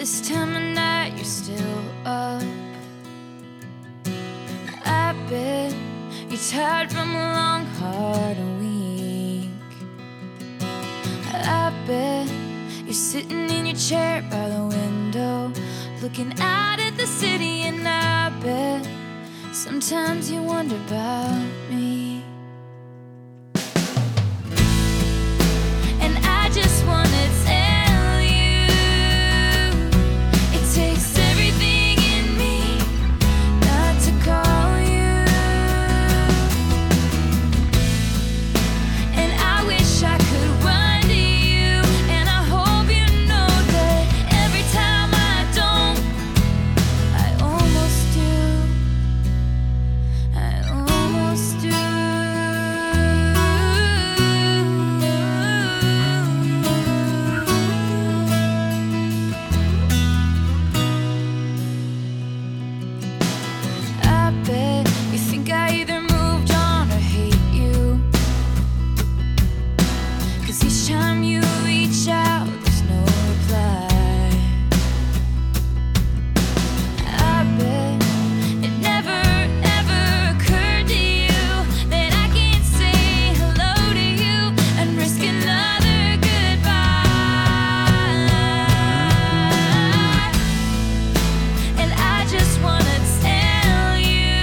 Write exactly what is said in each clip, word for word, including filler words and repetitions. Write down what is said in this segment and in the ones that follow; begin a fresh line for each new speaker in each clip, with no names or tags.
This time of night you're still up. I bet you're tired from a long, hard week. I bet you're sitting in your chair by the window, looking out at the city, and I bet sometimes you wonder about me. And I just wanna tell you, it takes everything in me not to call you. And I wish I could run to you, and I hope you know that every time I don't, I almost do. I almost do. I bet you think I either moved on or hate you, 'cause each time you reach out, there's no reply. I bet it never, ever occurred to you that I can't say hello to you and risk another goodbye. And I just wanna tell you,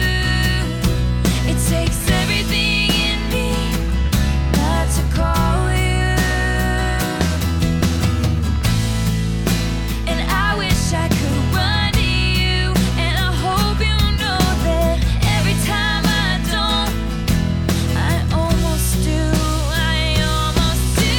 it takes everything in me not to call you. And I wish I could run to you, and I hope you know that every time I don't, I almost do. I almost do.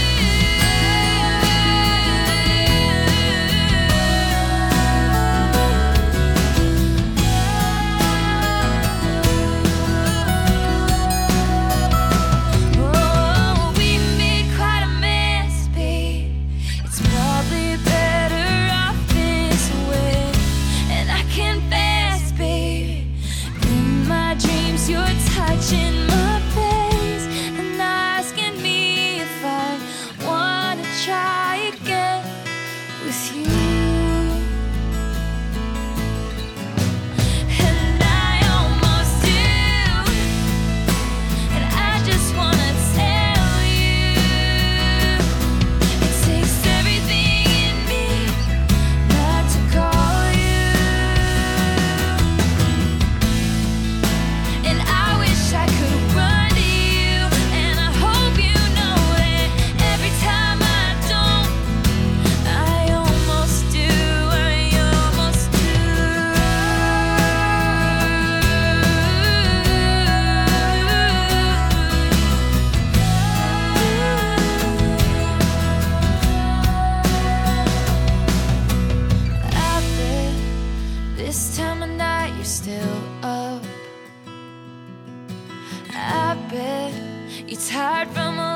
Oh, we made quite a mess, babe. It's probably better off this way. And I confess, babe, in my dreams you're touching my face and asking me if I wanna try again with you. And I almost do. And I just wanna tell you, it takes everything in me not to call you. And I wish I could run to you, and I hope you know that every time I don't, I almost do. I almost do. I bet this time of night you're still up. I bet you're tired from a